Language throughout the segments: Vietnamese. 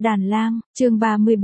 Đàn lang, chương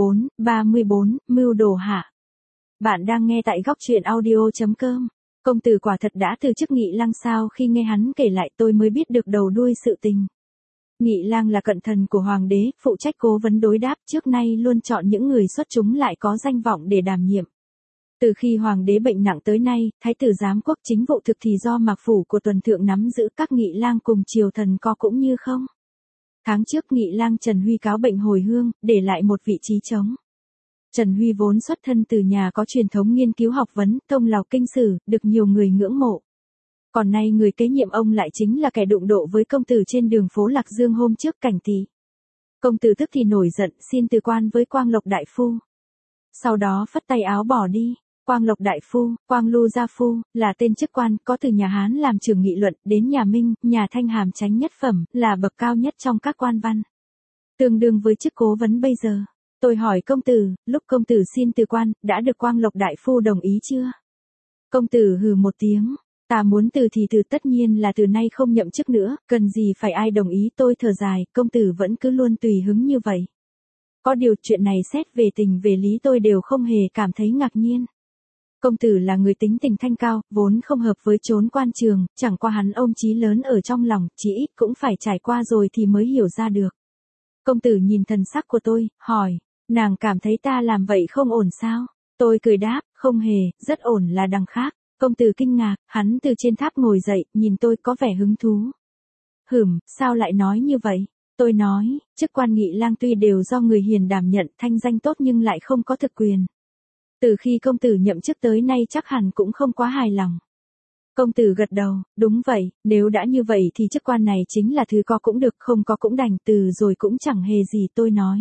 34, mưu đồ hạ. Bạn đang nghe tại góc truyện audio.com. Công tử quả thật đã từ chức Nghị Lang sao? Khi nghe hắn kể lại tôi mới biết được đầu đuôi sự tình. Nghị Lang là cận thần của hoàng đế, phụ trách cố vấn đối đáp, trước nay luôn chọn những người xuất chúng lại có danh vọng để đảm nhiệm. Từ khi hoàng đế bệnh nặng tới nay, thái tử giám quốc chính vụ thực thì do Mạc phủ của Tuần Thượng nắm giữ, các Nghị Lang cùng triều thần co cũng như không. Tháng trước Nghị Lang Trần Huy cáo bệnh hồi hương, để lại một vị trí trống. Trần Huy vốn xuất thân từ nhà có truyền thống nghiên cứu học vấn, thông lào kinh sử, được nhiều người ngưỡng mộ. Còn nay người kế nhiệm ông lại chính là kẻ đụng độ với công tử trên đường phố Lạc Dương hôm trước Cảnh Tỳ. Công tử tức thì nổi giận, xin từ quan với Quang Lộc đại phu. Sau đó phất tay áo bỏ đi. Quang Lộc đại phu, Quang Lưu gia phu, là tên chức quan, có từ nhà Hán làm trưởng nghị luận, đến nhà Minh, nhà Thanh hàm chánh nhất phẩm, là bậc cao nhất trong các quan văn. Tương đương với chức cố vấn bây giờ. Tôi hỏi công tử, lúc công tử xin từ quan, đã được Quang Lộc đại phu đồng ý chưa? Công tử hừ một tiếng, ta muốn từ thì từ, tất nhiên là từ nay không nhậm chức nữa, cần gì phải ai đồng ý. Tôi thở dài, công tử vẫn cứ luôn tùy hứng như vậy. Có điều chuyện này xét về tình về lý tôi đều không hề cảm thấy ngạc nhiên. Công tử là người tính tình thanh cao, vốn không hợp với chốn quan trường, chẳng qua hắn ôm chí lớn ở trong lòng, chí ít cũng phải trải qua rồi thì mới hiểu ra được. Công tử nhìn thần sắc của tôi, hỏi, nàng cảm thấy ta làm vậy không ổn sao? Tôi cười đáp, không hề, rất ổn là đằng khác. Công tử kinh ngạc, hắn từ trên tháp ngồi dậy, nhìn tôi có vẻ hứng thú. Sao lại nói như vậy? Tôi nói, chức quan Nghị Lang tuy đều do người hiền đảm nhận, thanh danh tốt nhưng lại không có thực quyền. Từ khi công tử nhậm chức tới nay chắc hẳn cũng không quá hài lòng. Công tử gật đầu, đúng vậy, nếu đã như vậy thì chức quan này chính là thứ có cũng được, không có cũng đành, từ rồi cũng chẳng hề gì. Tôi nói.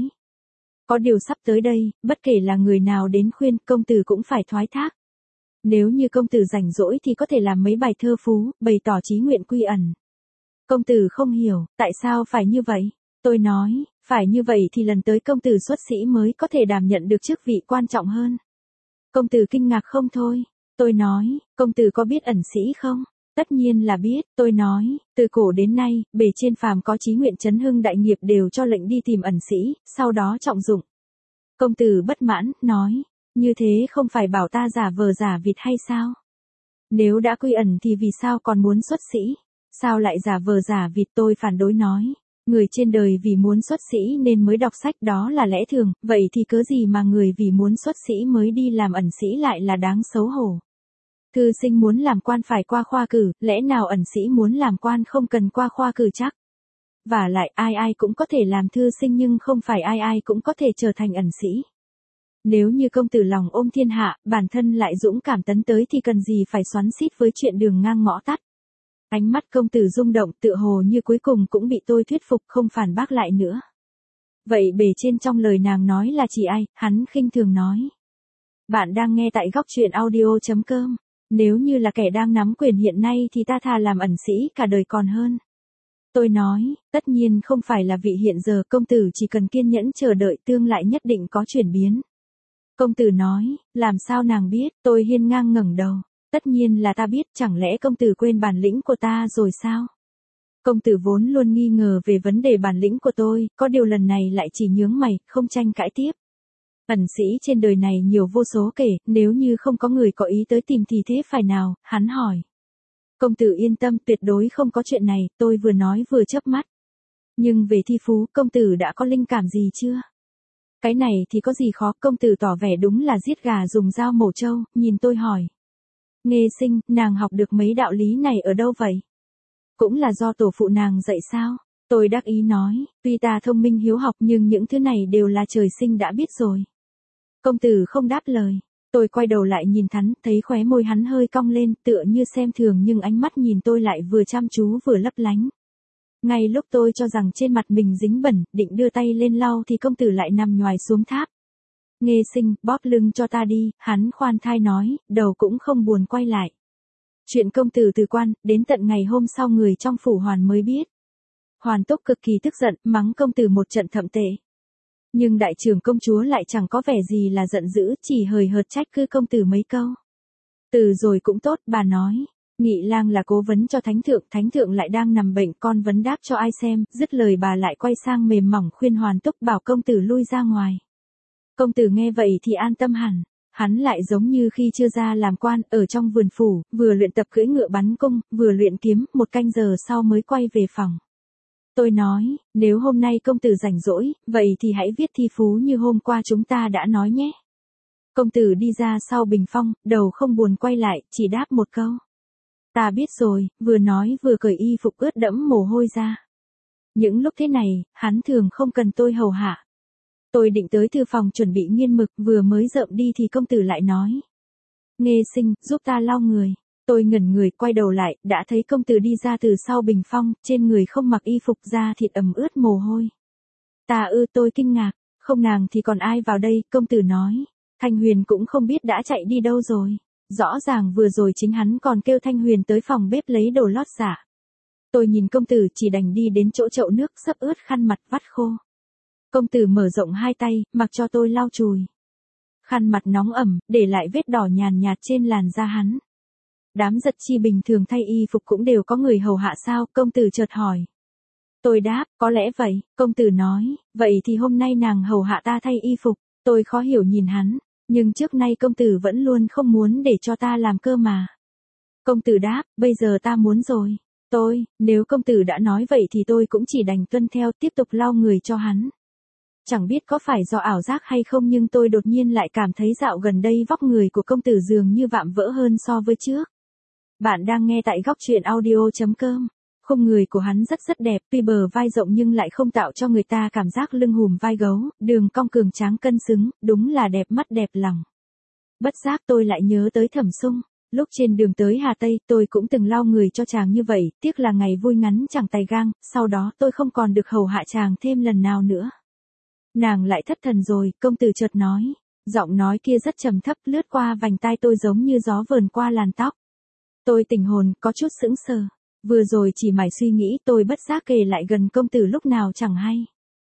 Có điều sắp tới đây, bất kể là người nào đến khuyên, công tử cũng phải thoái thác. Nếu như công tử rảnh rỗi thì có thể làm mấy bài thơ phú, bày tỏ chí nguyện quy ẩn. Công tử không hiểu, tại sao phải như vậy? Tôi nói, phải như vậy thì lần tới công tử xuất sĩ mới có thể đảm nhận được chức vị quan trọng hơn. Công tử kinh ngạc không thôi. Tôi nói, công tử có biết ẩn sĩ không? Tất nhiên là biết. Tôi nói, từ cổ đến nay, bề trên phàm có chí nguyện chấn hưng đại nghiệp đều cho lệnh đi tìm ẩn sĩ, sau đó trọng dụng. Công tử bất mãn, nói, như thế không phải bảo ta giả vờ giả vịt hay sao? Nếu đã quy ẩn thì vì sao còn muốn xuất sĩ? Sao lại giả vờ giả vịt? Tôi phản đối nói. Người trên đời vì muốn xuất sĩ nên mới đọc sách, đó là lẽ thường, vậy thì cớ gì mà người vì muốn xuất sĩ mới đi làm ẩn sĩ lại là đáng xấu hổ. Thư sinh muốn làm quan phải qua khoa cử, lẽ nào ẩn sĩ muốn làm quan không cần qua khoa cử chắc? Và lại ai ai cũng có thể làm thư sinh nhưng không phải ai ai cũng có thể trở thành ẩn sĩ. Nếu như công tử lòng ôm thiên hạ, bản thân lại dũng cảm tấn tới thì cần gì phải xoắn xít với chuyện đường ngang ngõ tắt. Ánh mắt công tử rung động, tựa hồ như cuối cùng cũng bị tôi thuyết phục, không phản bác lại nữa. Vậy bề trên trong lời nàng nói là chỉ ai? Hắn khinh thường nói. Bạn đang nghe tại góc truyện audio.com. Nếu như là kẻ đang nắm quyền hiện nay thì ta thà làm ẩn sĩ cả đời còn hơn. Tôi nói, tất nhiên không phải là vị hiện giờ, công tử chỉ cần kiên nhẫn chờ đợi, tương lai nhất định có chuyển biến. Công tử nói, làm sao nàng biết? Tôi hiên ngang ngẩng đầu. Tất nhiên là ta biết, chẳng lẽ công tử quên bản lĩnh của ta rồi sao? Công tử vốn luôn nghi ngờ về vấn đề bản lĩnh của tôi, có điều lần này lại chỉ nhướng mày, không tranh cãi tiếp. Ẩn sĩ trên đời này nhiều vô số kể, nếu như không có người có ý tới tìm thì thế phải nào? Hắn hỏi. Công tử yên tâm, tuyệt đối không có chuyện này. Tôi vừa nói vừa chớp mắt. Nhưng về thi phú, công tử đã có linh cảm gì chưa? Cái này thì có gì khó? Công tử tỏ vẻ đúng là giết gà dùng dao mổ trâu, nhìn tôi hỏi. Nghê sinh, nàng học được mấy đạo lý này ở đâu vậy? Cũng là do tổ phụ nàng dạy sao? Tôi đắc ý nói, tuy ta thông minh hiếu học nhưng những thứ này đều là trời sinh đã biết rồi. Công tử không đáp lời. Tôi quay đầu lại nhìn hắn, thấy khóe môi hắn hơi cong lên, tựa như xem thường nhưng ánh mắt nhìn tôi lại vừa chăm chú vừa lấp lánh. Ngay lúc tôi cho rằng trên mặt mình dính bẩn, định đưa tay lên lau thì công tử lại nằm nhoài xuống tháp. Nghê sinh, bóp lưng cho ta đi, hắn khoan thai nói, đầu cũng không buồn quay lại. Chuyện công tử từ quan, đến tận ngày hôm sau người trong phủ Hoàn mới biết. Hoàn Túc cực kỳ tức giận, mắng công tử một trận thậm tệ. Nhưng đại trưởng công chúa lại chẳng có vẻ gì là giận dữ, chỉ hời hợt trách cứ công tử mấy câu. Từ rồi cũng tốt, bà nói. Nghị lang là cố vấn cho thánh thượng lại đang nằm bệnh, con vấn đáp cho ai xem, dứt lời bà lại quay sang mềm mỏng khuyên Hoàn Túc bảo công tử lui ra ngoài. Công tử nghe vậy thì an tâm hẳn, hắn lại giống như khi chưa ra làm quan, ở trong vườn phủ, vừa luyện tập cưỡi ngựa bắn cung, vừa luyện kiếm, 1 canh giờ sau mới quay về phòng. Tôi nói, nếu hôm nay công tử rảnh rỗi, vậy thì hãy viết thi phú như hôm qua chúng ta đã nói nhé. Công tử đi ra sau bình phong, đầu không buồn quay lại, chỉ đáp một câu. Ta biết rồi, vừa nói vừa cởi y phục ướt đẫm mồ hôi ra. Những lúc thế này, hắn thường không cần tôi hầu hạ. Tôi định tới thư phòng chuẩn bị nghiên mực, vừa mới rợm đi thì công tử lại nói. Nghê Sinh, giúp ta lau người. Tôi ngẩn người quay đầu lại, đã thấy công tử đi ra từ sau bình phong, trên người không mặc y phục, da thịt ẩm ướt mồ hôi. Tôi kinh ngạc, không nàng thì còn ai vào đây, công tử nói. Thanh Huyền cũng không biết đã chạy đi đâu rồi. Rõ ràng vừa rồi chính hắn còn kêu Thanh Huyền tới phòng bếp lấy đồ lót giả. Tôi nhìn công tử chỉ đành đi đến chỗ chậu nước sắp ướt khăn mặt vắt khô. Công tử mở rộng hai tay, mặc cho tôi lau chùi. Khăn mặt nóng ẩm, để lại vết đỏ nhàn nhạt trên làn da hắn. Đám giật chi bình thường thay y phục cũng đều có người hầu hạ sao, công tử chợt hỏi. Tôi đáp, có lẽ vậy, công tử nói, vậy thì hôm nay nàng hầu hạ ta thay y phục. Tôi khó hiểu nhìn hắn, nhưng trước nay công tử vẫn luôn không muốn để cho ta làm cơ mà. Công tử đáp, bây giờ ta muốn rồi. Nếu công tử đã nói vậy thì tôi cũng chỉ đành tuân theo, tiếp tục lau người cho hắn. Chẳng biết có phải do ảo giác hay không nhưng tôi đột nhiên lại cảm thấy dạo gần đây vóc người của công tử dường như vạm vỡ hơn so với trước. Bạn đang nghe tại góc truyện audio.com. Khung người của hắn rất đẹp, tuy bờ vai rộng nhưng lại không tạo cho người ta cảm giác lưng hùm vai gấu, đường cong cường tráng cân xứng, đúng là đẹp mắt đẹp lòng. Bất giác tôi lại nhớ tới Thẩm Sung. Lúc trên đường tới Hà Tây tôi cũng từng lau người cho chàng như vậy, tiếc là ngày vui ngắn chẳng tay gang, sau đó tôi không còn được hầu hạ chàng thêm lần nào nữa. Nàng lại thất thần rồi, công tử chợt nói. Giọng nói kia rất trầm thấp lướt qua vành tai tôi giống như gió vờn qua làn tóc. Tôi tỉnh hồn, có chút sững sờ. Vừa rồi chỉ mải suy nghĩ tôi bất giác kề lại gần công tử lúc nào chẳng hay.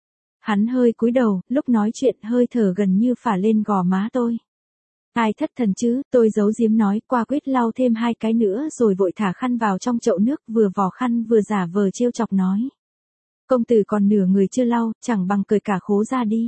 Hắn hơi cúi đầu, lúc nói chuyện hơi thở gần như phả lên gò má tôi. Ai thất thần chứ, tôi giấu giếm nói, qua quyết lau thêm 2 cái nữa rồi vội thả khăn vào trong chậu nước, vừa vò khăn vừa giả vờ trêu chọc nói. Công tử còn nửa người chưa lau, chẳng bằng cởi cả khố ra đi.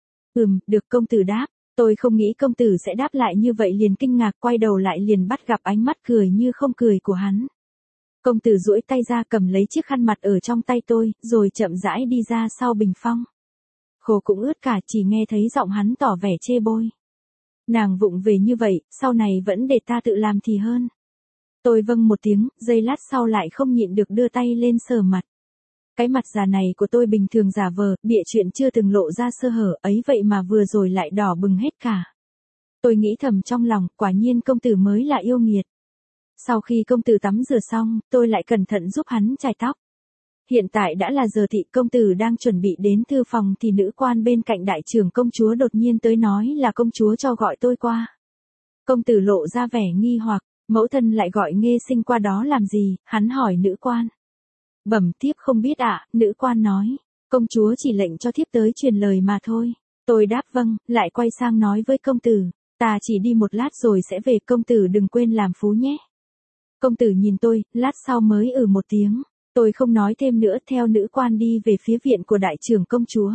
Được, công tử đáp. Tôi không nghĩ công tử sẽ đáp lại như vậy, liền kinh ngạc quay đầu lại liền bắt gặp ánh mắt cười như không cười của hắn. Công tử duỗi tay ra cầm lấy chiếc khăn mặt ở trong tay tôi, rồi chậm rãi đi ra sau bình phong. Khố cũng ướt cả, chỉ nghe thấy giọng hắn tỏ vẻ chê bôi. Nàng vụng về như vậy, sau này vẫn để ta tự làm thì hơn. Tôi vâng một tiếng, giây lát sau lại không nhịn được đưa tay lên sờ mặt. Cái mặt già này của tôi bình thường giả vờ, bịa chuyện chưa từng lộ ra sơ hở, ấy vậy mà vừa rồi lại đỏ bừng hết cả. Tôi nghĩ thầm trong lòng, quả nhiên công tử mới là yêu nghiệt. Sau khi công tử tắm rửa xong, tôi lại cẩn thận giúp hắn chải tóc. Hiện tại đã là giờ thị, công tử đang chuẩn bị đến thư phòng thì nữ quan bên cạnh đại trưởng công chúa đột nhiên tới nói là công chúa cho gọi tôi qua. Công tử lộ ra vẻ nghi hoặc, mẫu thân lại gọi Nghê Sinh qua đó làm gì, hắn hỏi nữ quan. Bẩm thiếp không biết ạ, nữ quan nói, công chúa chỉ lệnh cho thiếp tới truyền lời mà thôi. Tôi đáp vâng, lại quay sang nói với công tử, ta chỉ đi một lát rồi sẽ về, công tử đừng quên làm phú nhé. Công tử nhìn tôi, lát sau mới một tiếng. Tôi không nói thêm nữa, theo nữ quan đi về phía viện của đại trưởng công chúa.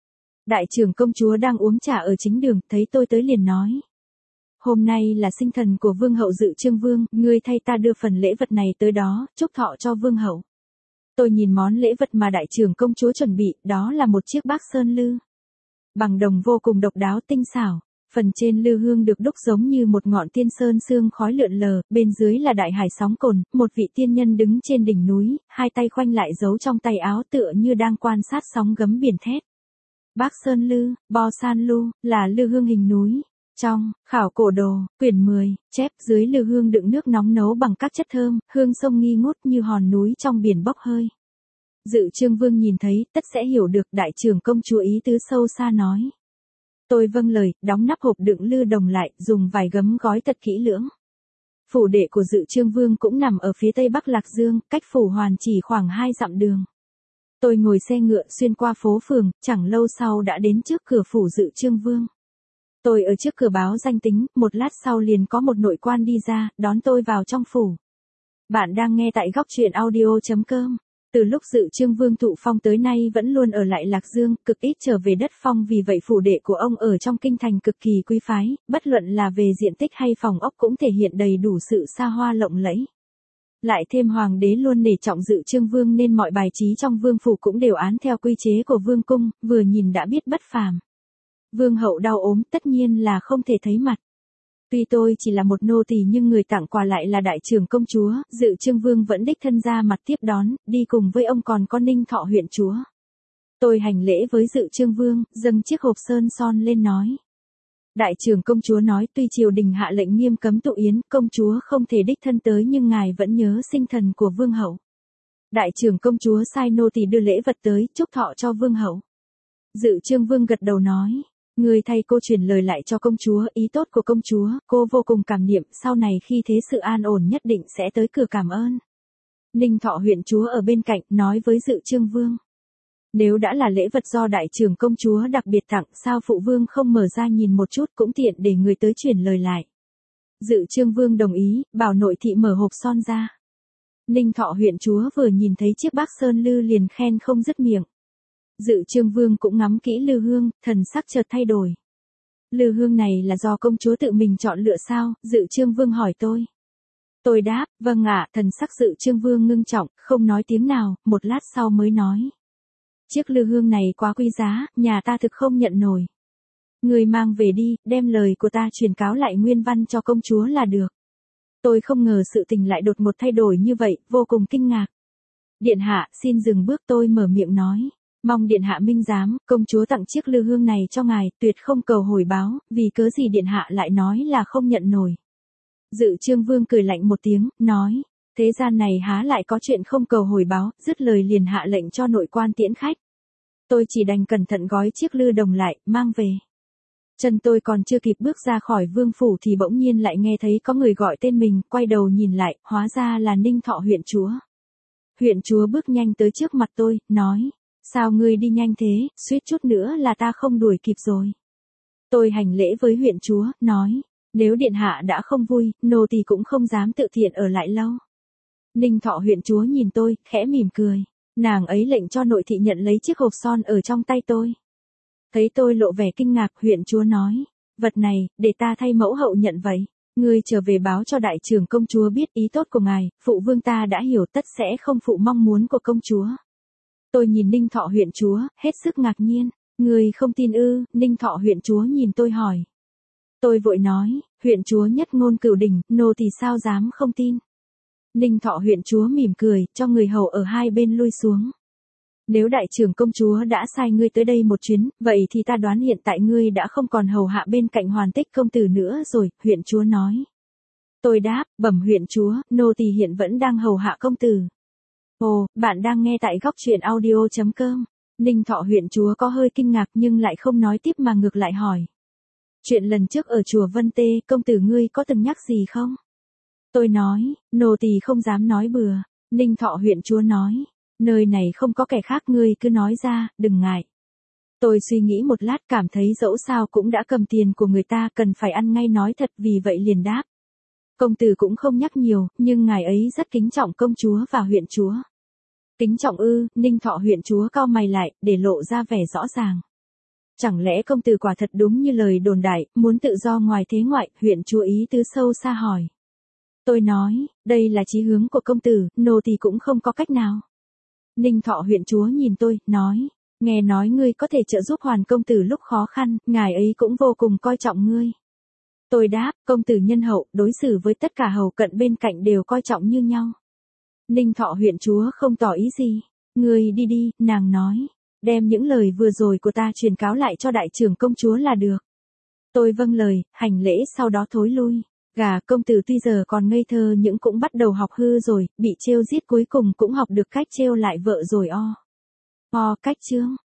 Đại trưởng công chúa đang uống trà ở chính đường, thấy tôi tới liền nói. Hôm nay là sinh thần của vương hậu Dự Chương Vương, ngươi thay ta đưa phần lễ vật này tới đó, chúc thọ cho vương hậu. Tôi nhìn món lễ vật mà đại trưởng công chúa chuẩn bị, đó là một chiếc bác sơn lư. Bằng đồng vô cùng độc đáo tinh xảo. Phần trên lư hương được đúc giống như một ngọn tiên sơn sương khói lượn lờ, bên dưới là đại hải sóng cồn, một vị tiên nhân đứng trên đỉnh núi, 2 tay khoanh lại giấu trong tay áo tựa như đang quan sát sóng gấm biển thét. Bác Sơn Lư, Bo San Lu, là lư hương hình núi. Trong khảo cổ đồ, quyển 10, chép dưới lư hương đựng nước nóng nấu bằng các chất thơm, hương sông nghi ngút như hòn núi trong biển bốc hơi. Dự Chương Vương nhìn thấy, tất sẽ hiểu được, đại trưởng công chúa ý tứ sâu xa nói. Tôi vâng lời, đóng nắp hộp đựng lư đồng lại, dùng vài gấm gói thật kỹ lưỡng. Phủ đệ của Dự Chương Vương cũng nằm ở phía tây bắc Lạc Dương, cách phủ Hoàn chỉ khoảng 2 dặm đường. Tôi ngồi xe ngựa xuyên qua phố phường, chẳng lâu sau đã đến trước cửa phủ Dự Chương Vương. Tôi ở trước cửa báo danh tính, một lát sau liền có một nội quan đi ra, đón tôi vào trong phủ. Bạn đang nghe tại góc truyện audio.com. Từ lúc Dự Chương Vương thụ phong tới nay vẫn luôn ở lại Lạc Dương, cực ít trở về đất phong, vì vậy phủ đệ của ông ở trong kinh thành cực kỳ quý phái, bất luận là về diện tích hay phòng ốc cũng thể hiện đầy đủ sự xa hoa lộng lẫy. Lại thêm hoàng đế luôn nể trọng Dự Chương Vương nên mọi bài trí trong vương phủ cũng đều án theo quy chế của vương cung, vừa nhìn đã biết bất phàm. Vương hậu đau ốm tất nhiên là không thể thấy mặt. Tuy tôi chỉ là một nô tỳ nhưng người tặng quà lại là đại trưởng công chúa, Dự Chương Vương vẫn đích thân ra mặt tiếp đón, đi cùng với ông còn có Ninh Thọ huyện chúa. Tôi hành lễ với Dự Chương Vương, dâng chiếc hộp sơn son lên nói. Đại trưởng công chúa nói tuy triều đình hạ lệnh nghiêm cấm tụ yến, công chúa không thể đích thân tới nhưng ngài vẫn nhớ sinh thần của vương hậu. Đại trưởng công chúa sai nô tỳ đưa lễ vật tới, chúc thọ cho vương hậu. Dự Chương Vương gật đầu nói. Người thay cô truyền lời lại cho công chúa, ý tốt của công chúa, cô vô cùng cảm niệm, sau này khi thế sự an ổn nhất định sẽ tới cửa cảm ơn. Ninh Thọ huyện chúa ở bên cạnh, nói với Dự Chương Vương. Nếu đã là lễ vật do đại trưởng công chúa đặc biệt tặng, sao phụ vương không mở ra nhìn một chút, cũng tiện để người tới truyền lời lại. Dự Chương Vương đồng ý, bảo nội thị mở hộp son ra. Ninh Thọ huyện chúa vừa nhìn thấy chiếc bác sơn lư liền khen không dứt miệng. Dự Chương Vương cũng ngắm kỹ lư hương, thần sắc chợt thay đổi. Lư hương này là do công chúa tự mình chọn lựa sao? Dự Chương Vương hỏi tôi. Tôi đáp, vâng ạ, thần sắc Dự Chương Vương ngưng trọng, không nói tiếng nào, một lát sau mới nói. Chiếc lư hương này quá quý giá, nhà ta thực không nhận nổi. Người mang về đi, đem lời của ta truyền cáo lại nguyên văn cho công chúa là được. Tôi không ngờ sự tình lại đột ngột thay đổi như vậy, vô cùng kinh ngạc. Điện hạ, xin dừng bước, tôi mở miệng nói. Mong điện hạ minh giám, công chúa tặng chiếc lư hương này cho ngài, tuyệt không cầu hồi báo, vì cớ gì điện hạ lại nói là không nhận nổi. Dự Chương Vương cười lạnh một tiếng, nói, thế gian này há lại có chuyện không cầu hồi báo, dứt lời liền hạ lệnh cho nội quan tiễn khách. Tôi chỉ đành cẩn thận gói chiếc lư đồng lại, mang về. Chân tôi còn chưa kịp bước ra khỏi vương phủ thì bỗng nhiên lại nghe thấy có người gọi tên mình, quay đầu nhìn lại, hóa ra là Ninh Thọ huyện chúa. Huyện chúa bước nhanh tới trước mặt tôi, nói. Sao ngươi đi nhanh thế, suýt chút nữa là ta không đuổi kịp rồi. Tôi hành lễ với huyện chúa, nói, nếu điện hạ đã không vui, nô tỳ cũng không dám tự thiện ở lại lâu. Ninh Thọ huyện chúa nhìn tôi, khẽ mỉm cười. Nàng ấy lệnh cho nội thị nhận lấy chiếc hộp son ở trong tay tôi. Thấy tôi lộ vẻ kinh ngạc, huyện chúa nói, vật này, để ta thay mẫu hậu nhận vậy. Ngươi trở về báo cho đại trưởng công chúa biết ý tốt của ngài, phụ vương ta đã hiểu tất sẽ không phụ mong muốn của công chúa. Tôi nhìn Ninh Thọ huyện chúa, hết sức ngạc nhiên. Người không tin ư? Ninh Thọ huyện chúa nhìn tôi hỏi. Tôi vội nói, huyện chúa nhất ngôn cửu đỉnh, nô thì sao dám không tin. Ninh Thọ huyện chúa mỉm cười, cho người hầu ở hai bên lui xuống. Nếu đại trưởng công chúa đã sai ngươi tới đây một chuyến, vậy thì ta đoán hiện tại ngươi đã không còn hầu hạ bên cạnh Hoàn Tích công tử nữa rồi, huyện chúa nói. Tôi đáp, bẩm huyện chúa, nô tỳ hiện vẫn đang hầu hạ công tử. Ồ, bạn đang nghe tại góc truyện audio.com. Ninh Thọ huyện chúa có hơi kinh ngạc nhưng lại không nói tiếp mà ngược lại hỏi. Chuyện lần trước ở chùa Vân Tê, công tử ngươi có từng nhắc gì không? Tôi nói, nô tỳ không dám nói bừa. Ninh Thọ huyện chúa nói, nơi này không có kẻ khác, ngươi cứ nói ra, đừng ngại. Tôi suy nghĩ một lát cảm thấy dẫu sao cũng đã cầm tiền của người ta, cần phải ăn ngay nói thật, vì vậy liền đáp. Công tử cũng không nhắc nhiều, nhưng ngài ấy rất kính trọng công chúa và huyện chúa. Kính trọng ư? Ninh Thọ huyện chúa cau mày lại, để lộ ra vẻ rõ ràng. Chẳng lẽ công tử quả thật đúng như lời đồn đại, muốn tự do ngoài thế ngoại? Huyện chúa ý tứ sâu xa hỏi. Tôi nói, đây là chí hướng của công tử, nô tỳ cũng không có cách nào. Ninh Thọ huyện chúa nhìn tôi, nói, nghe nói ngươi có thể trợ giúp Hoàn công tử lúc khó khăn, ngài ấy cũng vô cùng coi trọng ngươi. Tôi đáp, công tử nhân hậu, đối xử với tất cả hầu cận bên cạnh đều coi trọng như nhau. Ninh Thọ huyện chúa không tỏ ý gì. Ngươi đi đi, nàng nói. Đem những lời vừa rồi của ta truyền cáo lại cho đại trưởng công chúa là được. Tôi vâng lời, hành lễ sau đó thối lui. Gà công tử tuy giờ còn ngây thơ nhưng cũng bắt đầu học hư rồi, bị trêu giết cuối cùng cũng học được cách trêu lại vợ rồi o. Cách chương.